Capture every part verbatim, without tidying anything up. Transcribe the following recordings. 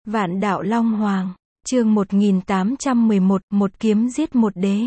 Vạn đạo Long Hoàng, chương một nghìn tám trăm mười một, một kiếm giết một đế.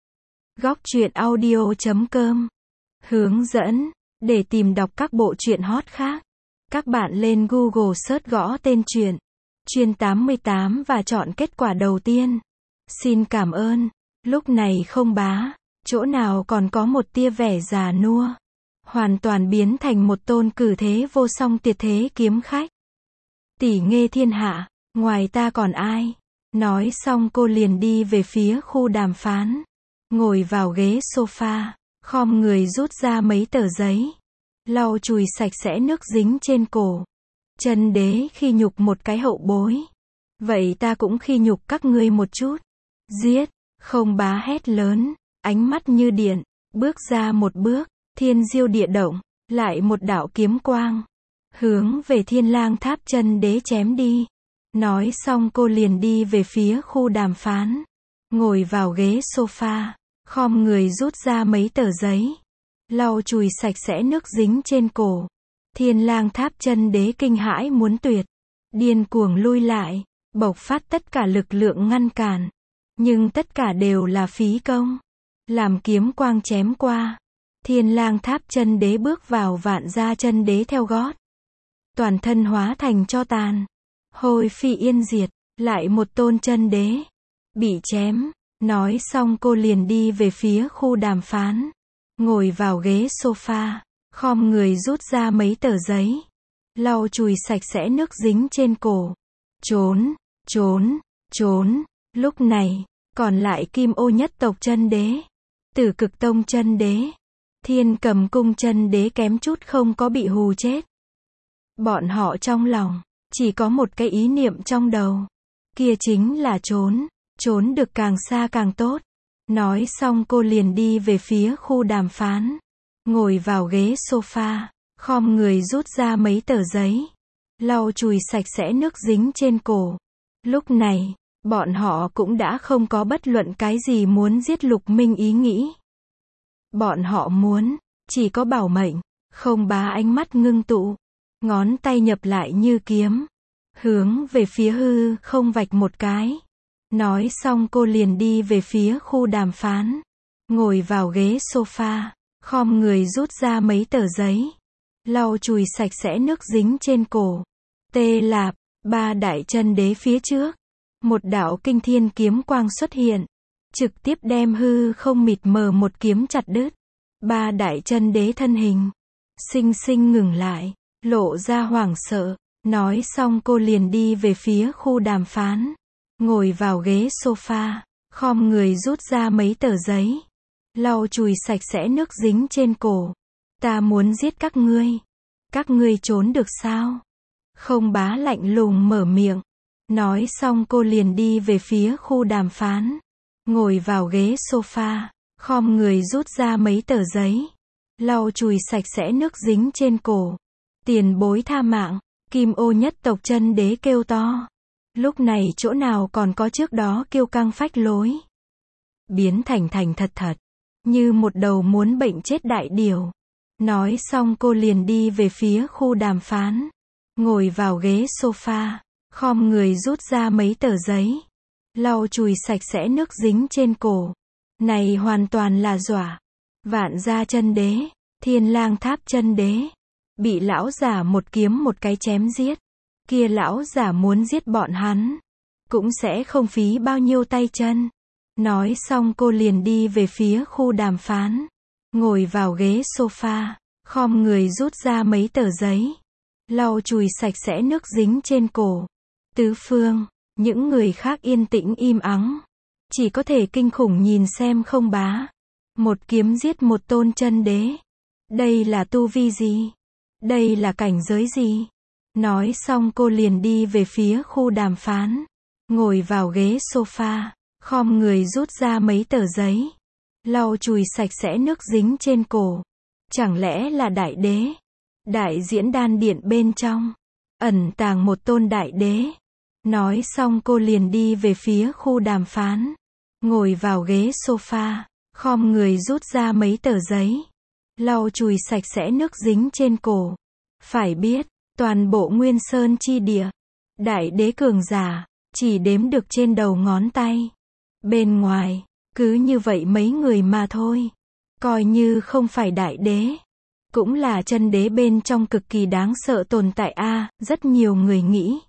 Góc truyện audio chấm com. Hướng dẫn, để tìm đọc các bộ truyện hot khác, các bạn lên Google search gõ tên truyện, Chuyên tám mươi tám và chọn kết quả đầu tiên. Xin cảm ơn. Lúc này không bá, chỗ nào còn có một tia vẻ già nua. Hoàn toàn biến thành một tôn cử thế vô song tuyệt thế kiếm khách. Tỷ nghê thiên hạ, ngoài ta còn ai? Nói xong cô liền đi về phía khu đàm phán. Ngồi vào ghế sofa, khom người rút ra mấy tờ giấy. Lau chùi sạch sẽ nước dính trên cổ. Chân đế khi nhục một cái hậu bối. Vậy ta cũng khi nhục các ngươi một chút. Giết, không bá hét lớn, ánh mắt như điện, bước ra một bước, thiên diêu địa động, lại một đạo kiếm quang. Hướng về Thiên Lang Tháp chân đế chém đi. Nói xong cô liền đi về phía khu đàm phán. Ngồi vào ghế sofa, khom người rút ra mấy tờ giấy. Lau chùi sạch sẽ nước dính trên cổ. Thiên Lang Tháp chân đế kinh hãi muốn tuyệt. Điên cuồng lui lại, bộc phát tất cả lực lượng ngăn cản. Nhưng tất cả đều là phí công. Làm kiếm quang chém qua. Thiên Lang Tháp chân đế bước vào vạn gia chân đế theo gót. Toàn thân hóa thành tro tàn. Hôi phi yên diệt, lại một tôn chân đế. Bị chém. Nói xong cô liền đi về phía khu đàm phán. Ngồi vào ghế sofa, khom người rút ra mấy tờ giấy. Lau chùi sạch sẽ nước dính trên cổ. Trốn, trốn, trốn. Lúc này, còn lại Kim Ô nhất tộc chân đế. Tử Cực Tông chân đế. Thiên Cầm Cung chân đế kém chút không có bị hù chết. Bọn họ trong lòng, chỉ có một cái ý niệm trong đầu. Kia chính là trốn, trốn được càng xa càng tốt. Nói xong cô liền đi về phía khu đàm phán. Ngồi vào ghế sofa, khom người rút ra mấy tờ giấy. Lau chùi sạch sẽ nước dính trên cổ. Lúc này, bọn họ cũng đã không có bất luận cái gì muốn giết Lục Minh ý nghĩ. Bọn họ muốn, chỉ có bảo mệnh, không bá ánh mắt ngưng tụ. Ngón tay nhập lại như kiếm. Hướng về phía hư không vạch một cái. Nói xong cô liền đi về phía khu đàm phán. Ngồi vào ghế sofa, khom người rút ra mấy tờ giấy. Lau chùi sạch sẽ nước dính trên cổ. Tê Lạp, ba đại chân đế phía trước. Một đạo kinh thiên kiếm quang xuất hiện. Trực tiếp đem hư không mịt mờ một kiếm chặt đứt. Ba đại chân đế thân hình. Sinh sinh ngừng lại. Lộ ra hoảng sợ. Nói xong cô liền đi về phía khu đàm phán. Ngồi vào ghế sofa, khom người rút ra mấy tờ giấy. Lau chùi sạch sẽ nước dính trên cổ. Ta muốn giết các ngươi. Các ngươi trốn được sao? Không bá lạnh lùng mở miệng. Nói xong cô liền đi về phía khu đàm phán. Ngồi vào ghế sofa, khom người rút ra mấy tờ giấy. Lau chùi sạch sẽ nước dính trên cổ. Tiền bối tha mạng. Kim Ô nhất tộc chân đế kêu to. Lúc này chỗ nào còn có trước đó kiêu căng phách lối. Biến thành thành thật thật. Như một đầu muốn bệnh chết đại điểu. Nói xong cô liền đi về phía khu đàm phán. Ngồi vào ghế sofa. Khom người rút ra mấy tờ giấy. Lau chùi sạch sẽ nước dính trên cổ. Này hoàn toàn là dọa. Vạn gia chân đế. Thiên Lang Tháp chân đế. Bị lão giả một kiếm một cái chém giết. Kia lão giả muốn giết bọn hắn. Cũng sẽ không phí bao nhiêu tay chân. Nói xong cô liền đi về phía khu đàm phán. Ngồi vào ghế sofa. Khom người rút ra mấy tờ giấy. Lau chùi sạch sẽ nước dính trên cổ. Tứ phương, những người khác yên tĩnh im ắng. Chỉ có thể kinh khủng nhìn xem không bá. Một kiếm giết một tôn chân đế. Đây là tu vi gì? Đây là cảnh giới gì? Nói xong cô liền đi về phía khu đàm phán. Ngồi vào ghế sofa, khom người rút ra mấy tờ giấy. Lau chùi sạch sẽ nước dính trên cổ. Chẳng lẽ là đại đế? Đại diễn đan điện bên trong. Ẩn tàng một tôn đại đế. Nói xong cô liền đi về phía khu đàm phán. Ngồi vào ghế sofa, khom người rút ra mấy tờ giấy. Lau chùi sạch sẽ nước dính trên cổ. Phải biết, toàn bộ Nguyên Sơn chi địa, Đại đế cường giả, chỉ đếm được trên đầu ngón tay. Bên ngoài, cứ như vậy mấy người mà thôi. Coi như không phải đại đế, cũng là chân đế bên trong cực kỳ đáng sợ tồn tại a, rất nhiều người nghĩ.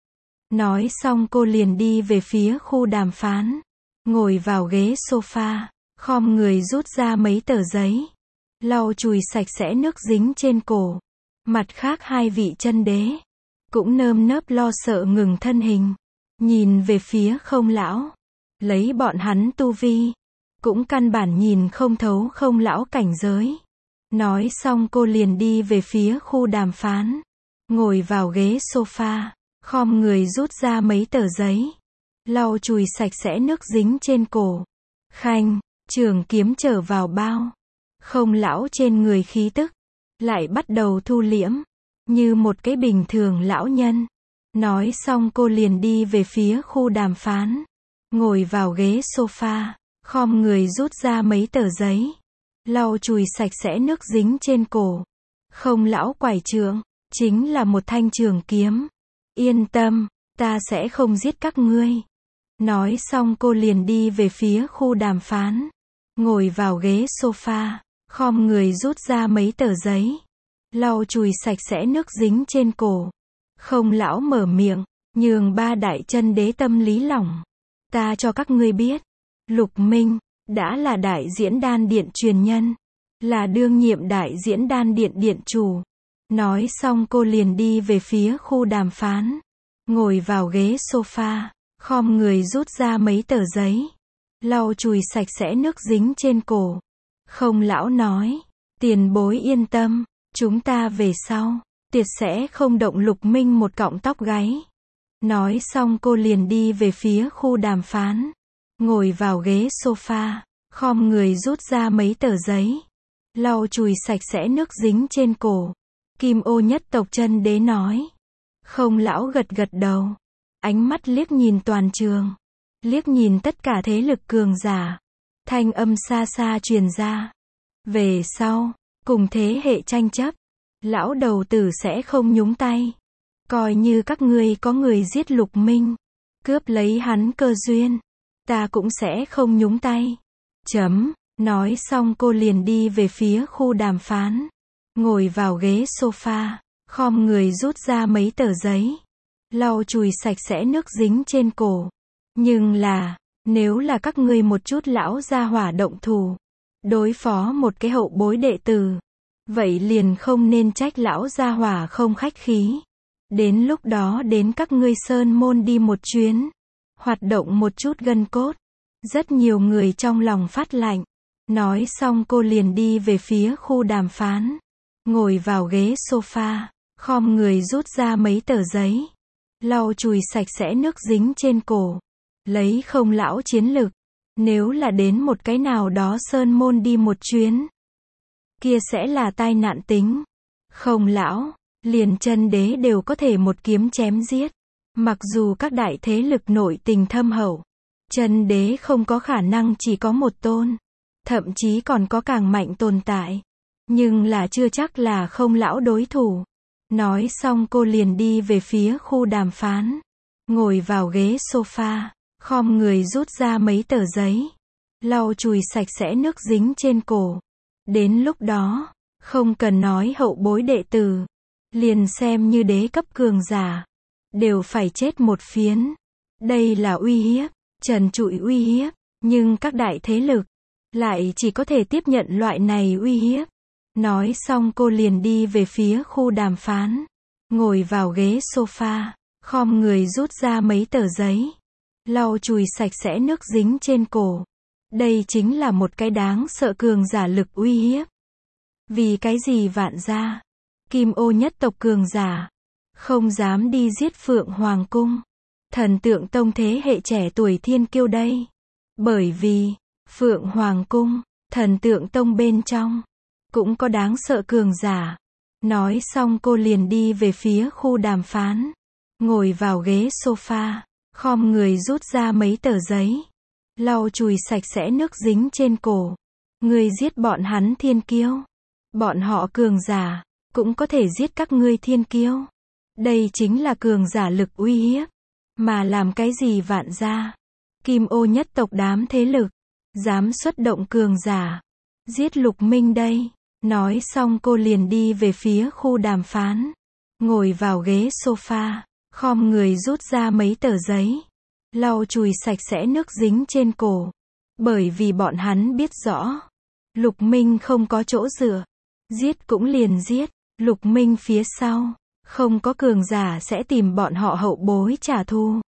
Nói xong cô liền đi về phía khu đàm phán, ngồi vào ghế sofa, khom người rút ra mấy tờ giấy, lau chùi sạch sẽ nước dính trên cổ. Mặt khác hai vị chân đế, cũng nơm nớp lo sợ ngừng thân hình, nhìn về phía Không lão. Lấy bọn hắn tu vi, cũng căn bản nhìn không thấu Không lão cảnh giới. Nói xong cô liền đi về phía khu đàm phán, ngồi vào ghế sofa, khom người rút ra mấy tờ giấy, lau chùi sạch sẽ nước dính trên cổ. Khanh, trường kiếm trở vào bao. Không lão trên người khí tức, lại bắt đầu thu liễm, như một cái bình thường lão nhân. Nói xong cô liền đi về phía khu đàm phán, ngồi vào ghế sofa, khom người rút ra mấy tờ giấy, lau chùi sạch sẽ nước dính trên cổ. Không lão quải trượng, chính là một thanh trường kiếm. Yên tâm, ta sẽ không giết các ngươi. Nói xong cô liền đi về phía khu đàm phán, ngồi vào ghế sofa, khom người rút ra mấy tờ giấy, lau chùi sạch sẽ nước dính trên cổ. Không lão mở miệng, nhường ba đại chân đế tâm lý lỏng. Ta cho các ngươi biết, Lục Minh, đã là đại diễn đan điện truyền nhân, là đương nhiệm đại diễn đan điện điện chủ. Nói xong cô liền đi về phía khu đàm phán, ngồi vào ghế sofa, khom người rút ra mấy tờ giấy, lau chùi sạch sẽ nước dính trên cổ. Không lão nói, tiền bối yên tâm, chúng ta về sau, tuyệt sẽ không động Lục Minh một cọng tóc gáy. Nói xong cô liền đi về phía khu đàm phán, ngồi vào ghế sofa, khom người rút ra mấy tờ giấy, lau chùi sạch sẽ nước dính trên cổ. Kim Ô nhất tộc chân đế nói. Không lão gật gật đầu, ánh mắt liếc nhìn toàn trường, liếc nhìn tất cả thế lực cường giả. Thanh âm xa xa truyền ra. Về sau, cùng thế hệ tranh chấp, lão đầu tử sẽ không nhúng tay. Coi như các ngươi có người giết Lục Minh, cướp lấy hắn cơ duyên, ta cũng sẽ không nhúng tay. Chấm, nói xong cô liền đi về phía khu đàm phán, ngồi vào ghế sofa, khom người rút ra mấy tờ giấy, lau chùi sạch sẽ nước dính trên cổ. Nhưng là, nếu là các ngươi một chút lão gia hỏa động thủ, đối phó một cái hậu bối đệ tử, vậy liền không nên trách lão gia hỏa không khách khí. Đến lúc đó đến các ngươi sơn môn đi một chuyến, hoạt động một chút gân cốt. Rất nhiều người trong lòng phát lạnh. Nói xong cô liền đi về phía khu đàm phán, ngồi vào ghế sofa, khom người rút ra mấy tờ giấy, lau chùi sạch sẽ nước dính trên cổ. Lấy không lão chiến lực, nếu là đến một cái nào đó sơn môn đi một chuyến, kia sẽ là tai nạn tính. Không lão, liền chân đế đều có thể một kiếm chém giết. Mặc dù các đại thế lực nội tình thâm hậu, chân đế không có khả năng chỉ có một tôn, thậm chí còn có càng mạnh tồn tại, nhưng là chưa chắc là không lão đối thủ. Nói xong cô liền đi về phía khu đàm phán, ngồi vào ghế sofa, khom người rút ra mấy tờ giấy, lau chùi sạch sẽ nước dính trên cổ. Đến lúc đó, không cần nói hậu bối đệ tử, liền xem như đế cấp cường giả, đều phải chết một phiến. Đây là uy hiếp, trần trụi uy hiếp, nhưng các đại thế lực lại chỉ có thể tiếp nhận loại này uy hiếp. Nói xong cô liền đi về phía khu đàm phán, ngồi vào ghế sofa, khom người rút ra mấy tờ giấy, lau chùi sạch sẽ nước dính trên cổ. Đây chính là một cái đáng sợ cường giả lực uy hiếp. Vì cái gì vạn gia, Kim Ô nhất tộc cường giả, không dám đi giết Phượng Hoàng Cung, Thần Tượng Tông thế hệ trẻ tuổi thiên kiêu đây? Bởi vì, Phượng Hoàng Cung, Thần Tượng Tông bên trong, cũng có đáng sợ cường giả. Nói xong cô liền đi về phía khu đàm phán, ngồi vào ghế sofa, khom người rút ra mấy tờ giấy, lau chùi sạch sẽ nước dính trên cổ. Ngươi giết bọn hắn thiên kiêu, bọn họ cường giả, cũng có thể giết các ngươi thiên kiêu. Đây chính là cường giả lực uy hiếp. Mà làm cái gì Vạn gia? Kim ô nhất tộc đám thế lực. Dám xuất động cường giả. Giết Lục Minh đây. Nói xong cô liền đi về phía khu đàm phán. Ngồi vào ghế sofa. Khom người rút ra mấy tờ giấy. Lau chùi sạch sẽ nước dính trên cổ. Bởi vì bọn hắn biết rõ. Lục Minh không có chỗ dựa. Giết cũng liền giết. Lục Minh phía sau. Không có cường giả sẽ tìm bọn họ hậu bối trả thù.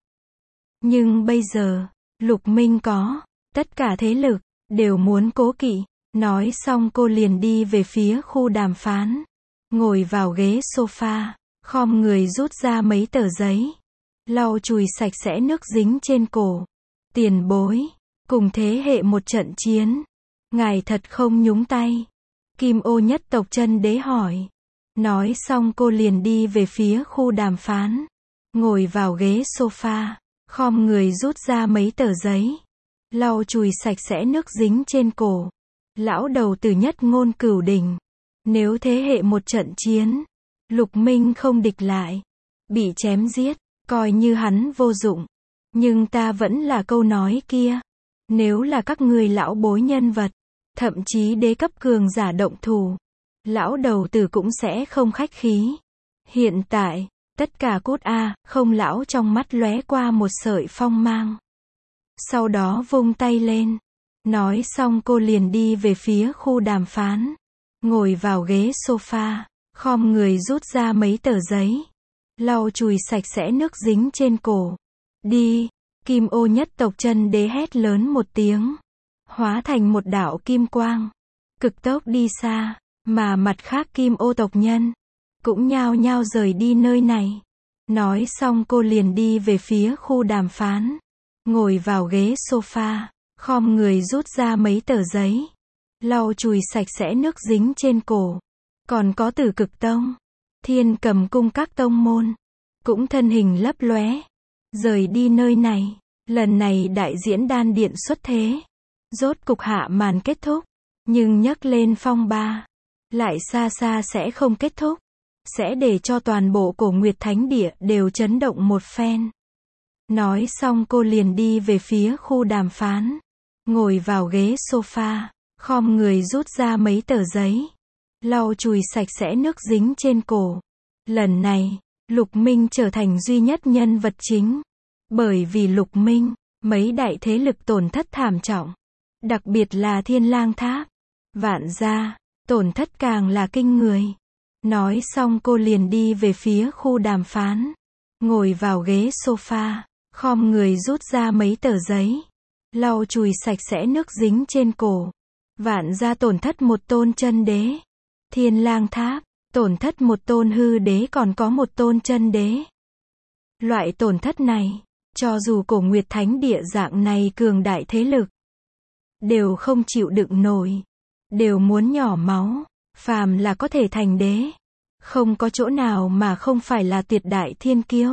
Nhưng bây giờ, Lục Minh có. Tất cả thế lực, đều muốn cố kỵ. Nói xong cô liền đi về phía khu đàm phán. Ngồi vào ghế sofa. Khom người rút ra mấy tờ giấy. Lau chùi sạch sẽ nước dính trên cổ. Tiền bối. Cùng thế hệ một trận chiến. Ngài thật không nhúng tay. Kim ô nhất tộc chân đế hỏi. Nói xong cô liền đi về phía khu đàm phán. Ngồi vào ghế sofa. Khom người rút ra mấy tờ giấy. Lau chùi sạch sẽ nước dính trên cổ. Lão đầu tử nhất ngôn cửu đỉnh. Nếu thế hệ một trận chiến. Lục Minh không địch lại. Bị chém giết. Coi như hắn vô dụng. Nhưng ta vẫn là câu nói kia. Nếu là các người lão bối nhân vật. Thậm chí đế cấp cường giả động thủ. Lão đầu tử cũng sẽ không khách khí. Hiện tại, tất cả cút a, không lão trong mắt lóe qua một sợi phong mang. Sau đó vung tay lên. Nói xong cô liền đi về phía khu đàm phán. Ngồi vào ghế sofa. Khom người rút ra mấy tờ giấy. Lau chùi sạch sẽ nước dính trên cổ. Đi. Kim ô nhất tộc chân đế hét lớn một tiếng. Hóa thành một đạo kim quang. Cực tốc đi xa. Mà mặt khác kim ô tộc nhân. Cũng nhao nhao rời đi nơi này. Nói xong cô liền đi về phía khu đàm phán. Ngồi vào ghế sofa. Khom người rút ra mấy tờ giấy. Lau chùi sạch sẽ nước dính trên cổ. Còn có Tử Cực Tông. Thiên Cầm Cung các tông môn. Cũng thân hình lấp lóe. Rời đi nơi này. Lần này đại diễn đan điện xuất thế. Rốt cục hạ màn kết thúc. Nhưng nhấc lên phong ba. Lại xa xa sẽ không kết thúc. Sẽ để cho toàn bộ Cổ Nguyệt Thánh Địa đều chấn động một phen. Nói xong cô liền đi về phía khu đàm phán. Ngồi vào ghế sofa. Khom người rút ra mấy tờ giấy. Lau chùi sạch sẽ nước dính trên cổ. Lần này, Lục Minh trở thành duy nhất nhân vật chính. Bởi vì Lục Minh, mấy đại thế lực tổn thất thảm trọng. Đặc biệt là Thiên Lang Tháp. Vạn gia, tổn thất càng là kinh người. Nói xong cô liền đi về phía khu đàm phán. Ngồi vào ghế sofa. Khom người rút ra mấy tờ giấy. Lau chùi sạch sẽ nước dính trên cổ. Vạn gia tổn thất một tôn chân đế. Thiên Lang Tháp, tổn thất một tôn hư đế còn có một tôn chân đế. Loại tổn thất này, cho dù Cổ Nguyệt Thánh Địa dạng này cường đại thế lực, đều không chịu đựng nổi. Đều muốn nhỏ máu. Phàm là có thể thành đế. Không có chỗ nào mà không phải là tuyệt đại thiên kiêu.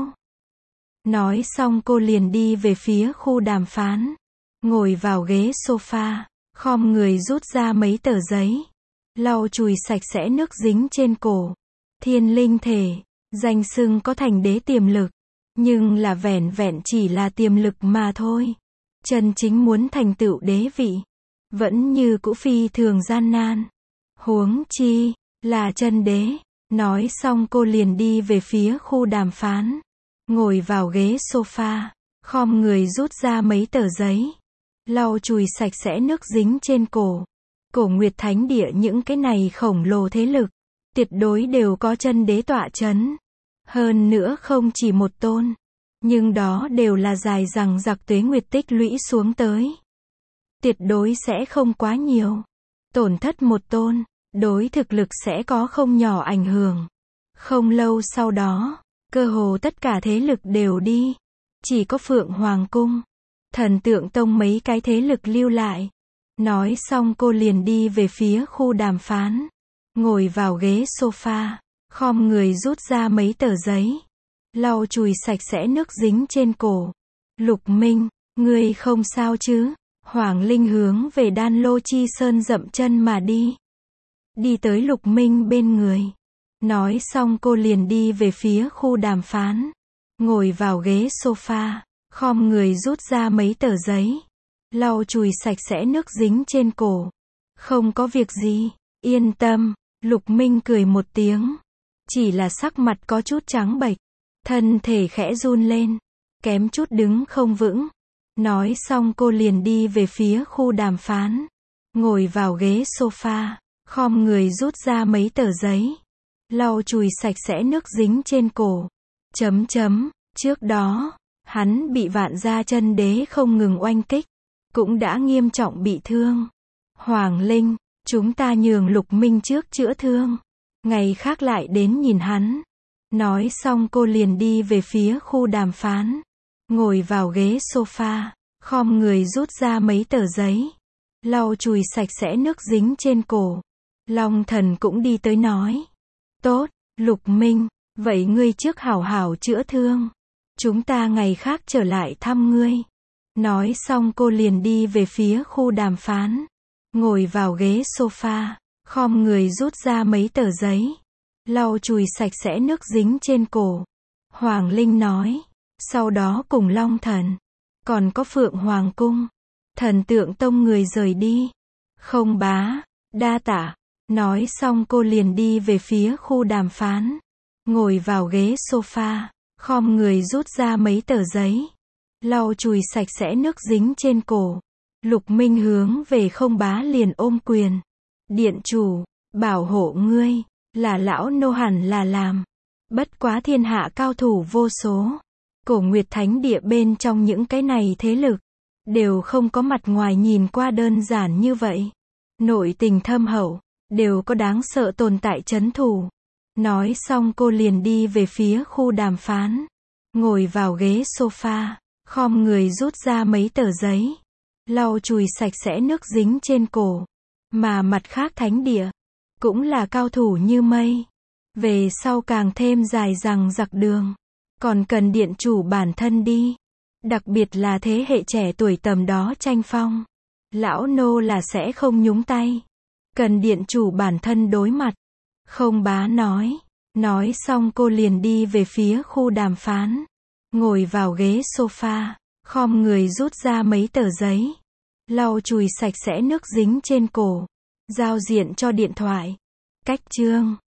Nói xong cô liền đi về phía khu đàm phán. Ngồi vào ghế sofa. Khom người rút ra mấy tờ giấy. Lau chùi sạch sẽ nước dính trên cổ. Thiên linh thể. Danh xưng có thành đế tiềm lực. Nhưng là vẻn vẹn chỉ là tiềm lực mà thôi. Chân chính muốn thành tựu đế vị. Vẫn như cũ phi thường gian nan. Huống chi, là chân đế. Nói xong cô liền đi về phía khu đàm phán. Ngồi vào ghế sofa. Khom người rút ra mấy tờ giấy. Lau chùi sạch sẽ nước dính trên cổ. Cổ Nguyệt Thánh Địa những cái này khổng lồ thế lực. Tuyệt đối đều có chân đế tọa chấn. Hơn nữa không chỉ một tôn. Nhưng đó đều là dài rằng giặc tuế nguyệt tích lũy xuống tới. Tuyệt đối sẽ không quá nhiều. Tổn thất một tôn, đối thực lực sẽ có không nhỏ ảnh hưởng. Không lâu sau đó, cơ hồ tất cả thế lực đều đi. Chỉ có Phượng Hoàng Cung, Thần Tượng Tông mấy cái thế lực lưu lại. Nói xong cô liền đi về phía khu đàm phán. Ngồi vào ghế sofa. Khom người rút ra mấy tờ giấy. Lau chùi sạch sẽ nước dính trên cổ. Lục Minh, ngươi không sao chứ? Hoàng Linh hướng về Đan Lô Chi Sơn dậm chân mà đi. Đi tới Lục Minh bên người. Nói xong cô liền đi về phía khu đàm phán. Ngồi vào ghế sofa, khom người rút ra mấy tờ giấy. Lau chùi sạch sẽ nước dính trên cổ. Không có việc gì, yên tâm, Lục Minh cười một tiếng. Chỉ là sắc mặt có chút trắng bệch, thân thể khẽ run lên, kém chút đứng không vững. Nói xong cô liền đi về phía khu đàm phán. Ngồi vào ghế sofa, khom người rút ra mấy tờ giấy. Lau chùi sạch sẽ nước dính trên cổ. Chấm chấm, trước đó, hắn bị Vạn Gia Chân Đế không ngừng oanh kích, cũng đã nghiêm trọng bị thương. Hoàng Linh, chúng ta nhường Lục Minh trước chữa thương, ngày khác lại đến nhìn hắn. Nói xong cô liền đi về phía khu đàm phán. Ngồi vào ghế sofa, khom người rút ra mấy tờ giấy. Lau chùi sạch sẽ nước dính trên cổ. Long Thần cũng đi tới nói. Tốt, Lục Minh, vậy ngươi trước hảo hảo chữa thương. Chúng ta ngày khác trở lại thăm ngươi. Nói xong cô liền đi về phía khu đàm phán. Ngồi vào ghế sofa, khom người rút ra mấy tờ giấy. Lau chùi sạch sẽ nước dính trên cổ. Hoàng Linh nói. Sau đó cùng Long Thần, còn có Phượng Hoàng Cung, Thần Tượng Tông người rời đi. Không bá, đa tạ. Nói xong cô liền đi về phía khu đàm phán. Ngồi vào ghế sofa, khom người rút ra mấy tờ giấy. Lau chùi sạch sẽ nước dính trên cổ. Lục Minh hướng về Không bá liền ôm quyền. Điện chủ, bảo hộ ngươi, là lão nô hẳn là làm. Bất quá thiên hạ cao thủ vô số. Cổ Nguyệt Thánh Địa bên trong những cái này thế lực, đều không có mặt ngoài nhìn qua đơn giản như vậy. Nội tình thâm hậu, đều có đáng sợ tồn tại trấn thủ. Nói xong cô liền đi về phía khu đàm phán. Ngồi vào ghế sofa, khom người rút ra mấy tờ giấy. Lau chùi sạch sẽ nước dính trên cổ. Mà mặt khác thánh địa, cũng là cao thủ như mây. Về sau càng thêm dài dằng dặc đường. Còn cần điện chủ bản thân đi. Đặc biệt là thế hệ trẻ tuổi tầm đó tranh phong. Lão nô là sẽ không nhúng tay. Cần điện chủ bản thân đối mặt. Không bá nói. Nói xong cô liền đi về phía khu đàm phán. Ngồi vào ghế sofa, khom người rút ra mấy tờ giấy. Lau chùi sạch sẽ nước dính trên cổ. Giao diện cho điện thoại. Cách chương